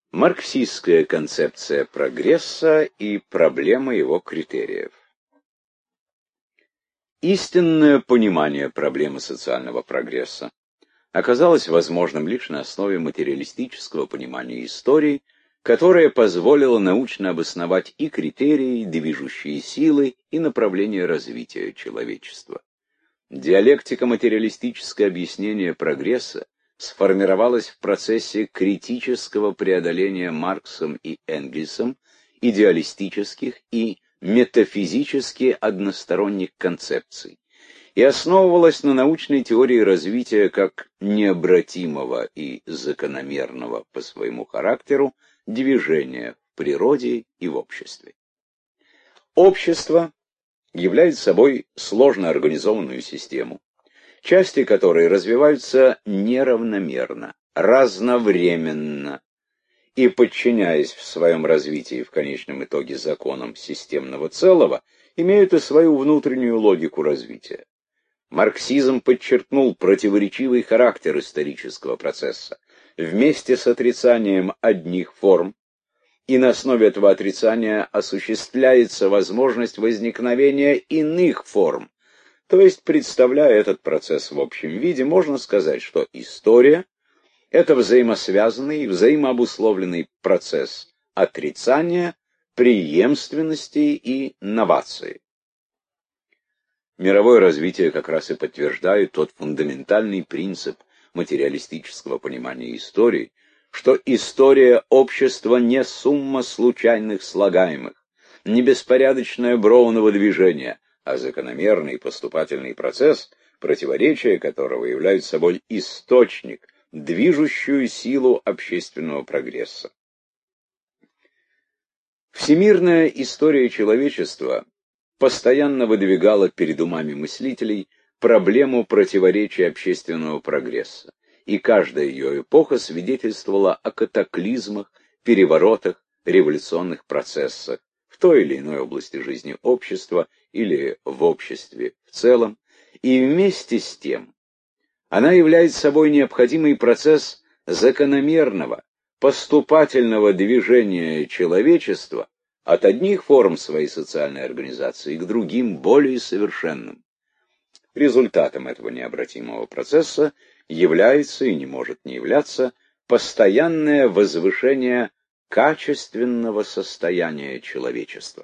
Марксистская концепция прогресса и проблема его критериев. Истинное понимание проблемы социального прогресса оказалось возможным лишь на основе материалистического понимания истории, которое позволило научно обосновать и критерии, движущие силы, и направления развития человечества. Диалектико-материалистическое объяснение прогресса сформировалось в процессе критического преодоления Марксом и Энгельсом идеалистических и метафизически односторонних концепций и основывалось на научной теории развития как необратимого и закономерного по своему характеру движения в природе и в обществе. Общество является собой сложно организованную систему, части которой развиваются неравномерно, разновременно и, подчиняясь в своем развитии в конечном итоге законам системного целого, имеют и свою внутреннюю логику развития. Марксизм подчеркнул противоречивый характер исторического процесса. Вместе с отрицанием одних форм и на основе этого отрицания осуществляется возможность возникновения иных форм. То есть, представляя этот процесс в общем виде, можно сказать, что история — это взаимосвязанный и взаимообусловленный процесс отрицания, преемственности и новации. Мировое развитие как раз и подтверждает тот фундаментальный принцип материалистического понимания истории, что история общества не сумма случайных слагаемых, не беспорядочное Броуново движение, а закономерный поступательный процесс, противоречия которого являются собой источник, движущую силу общественного прогресса. Всемирная история человечества постоянно выдвигала перед умами мыслителей проблему противоречия общественного прогресса, и каждая ее эпоха свидетельствовала о катаклизмах, переворотах, революционных процессах в той или иной области жизни общества или в обществе в целом, и вместе с тем она является собой необходимый процесс закономерного, поступательного движения человечества от одних форм своей социальной организации к другим, более совершенным. Результатом этого необратимого процесса является и не может не являться постоянное возвышение качественного состояния человечества.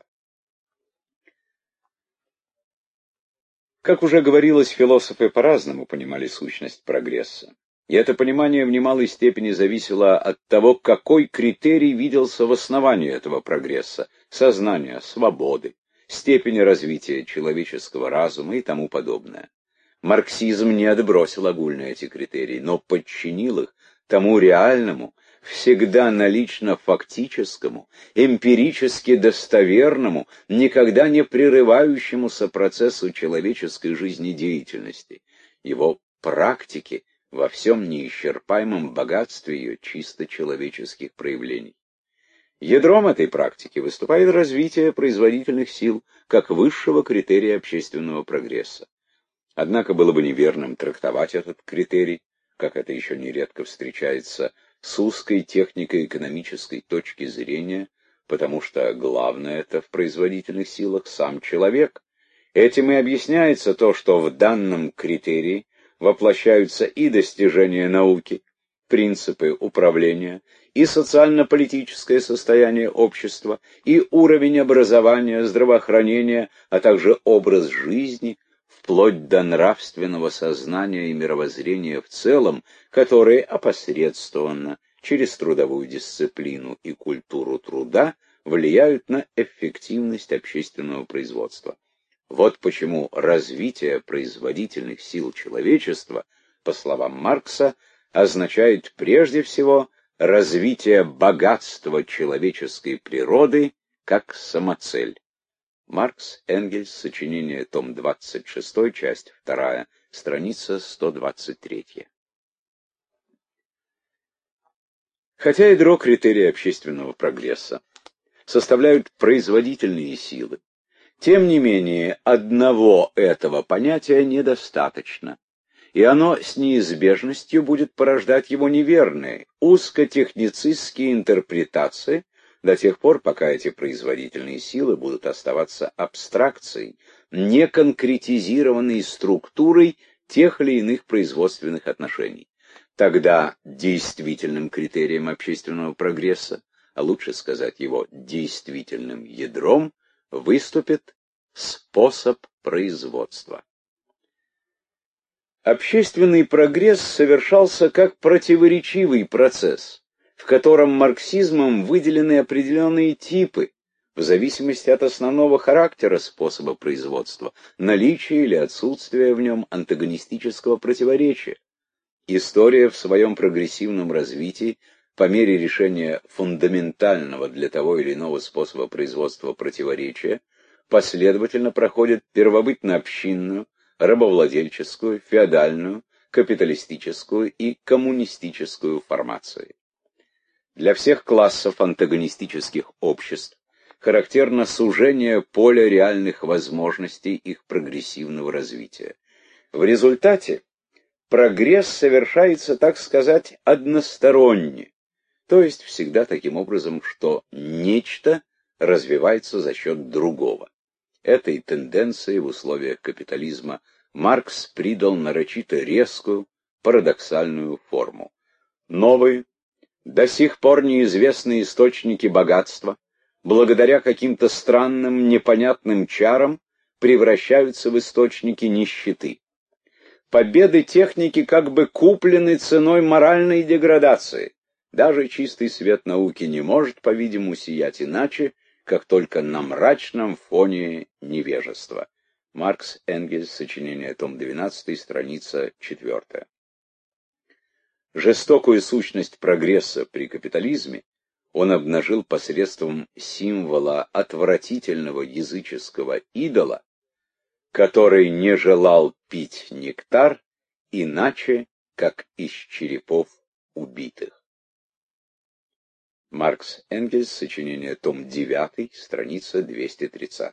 Как уже говорилось, философы по-разному понимали сущность прогресса. И это понимание в немалой степени зависело от того, какой критерий виделся в основании этого прогресса – сознания, свободы, степени развития человеческого разума и тому подобное. Марксизм не отбросил огульно эти критерии, но подчинил их тому реальному, всегда налично фактическому, эмпирически достоверному, никогда не прерывающемуся процессу человеческой жизнедеятельности, его практике во всем неисчерпаемом богатстве ее чисто человеческих проявлений. Ядром этой практики выступает развитие производительных сил как высшего критерия общественного прогресса. Однако было бы неверным трактовать этот критерий, как это еще нередко встречается, с узкой технико-экономической точки зрения, потому что главное это в производительных силах сам человек. Этим и объясняется то, что в данном критерии воплощаются и достижения науки, принципы управления, и социально-политическое состояние общества, и уровень образования, здравоохранения, а также образ жизни, вплоть до нравственного сознания и мировоззрения в целом, которые опосредствованно, через трудовую дисциплину и культуру труда, влияют на эффективность общественного производства. Вот почему развитие производительных сил человечества, по словам Маркса, означает прежде всего развитие богатства человеческой природы как самоцель. Маркс, Энгельс, сочинение, том 26, часть 2, страница 123. Хотя ядро критерия общественного прогресса составляют производительные силы, тем не менее одного этого понятия недостаточно. и оно с неизбежностью будет порождать его неверные, узкотехницистские интерпретации до тех пор, пока эти производительные силы будут оставаться абстракцией, не конкретизированной структурой тех или иных производственных отношений. Тогда действительным критерием общественного прогресса, а лучше сказать его действительным ядром, выступит способ производства. Общественный прогресс совершался как противоречивый процесс, в котором марксизмом выделены определенные типы, в зависимости от основного характера способа производства, наличия или отсутствия в нем антагонистического противоречия. История в своем прогрессивном развитии по мере решения фундаментального для того или иного способа производства противоречия последовательно проходит первобытно-общинную, рабовладельческую, феодальную, капиталистическую и коммунистическую формации. Для всех классов антагонистических обществ характерно сужение поля реальных возможностей их прогрессивного развития. В результате прогресс совершается, так сказать, односторонне, то есть всегда таким образом, что нечто развивается за счет другого. Этой тенденции в условиях капитализма Маркс придал нарочито резкую, парадоксальную форму. Новые, до сих пор неизвестные источники богатства, благодаря каким-то странным, непонятным чарам, превращаются в источники нищеты. Победы техники как бы куплены ценой моральной деградации. Даже чистый свет науки не может, по-видимому, сиять иначе, как только на мрачном фоне невежества. Маркс, Энгельс, сочинение, том 12, страница 4. Жестокую сущность прогресса при капитализме он обнажил посредством символа отвратительного языческого идола, который не желал пить нектар иначе, как из черепов убитых. Маркс, Энгельс, сочинение, том 9, страница 230.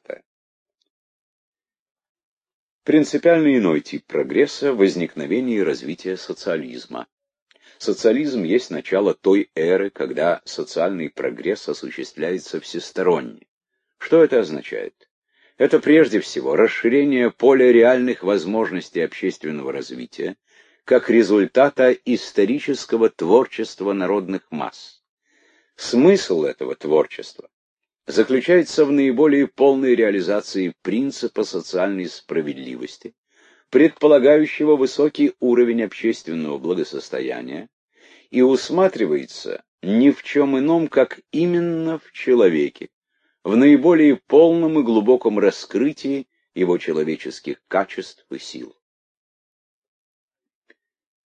Принципиально иной тип прогресса — возникновение и развитие социализма. Социализм есть начало той эры, когда социальный прогресс осуществляется всесторонне. Что это означает? Это прежде всего расширение поля реальных возможностей общественного развития как результата исторического творчества народных масс. Смысл этого творчества заключается в наиболее полной реализации принципа социальной справедливости, предполагающего высокий уровень общественного благосостояния, и усматривается ни в чем ином, как именно в человеке, в наиболее полном и глубоком раскрытии его человеческих качеств и сил.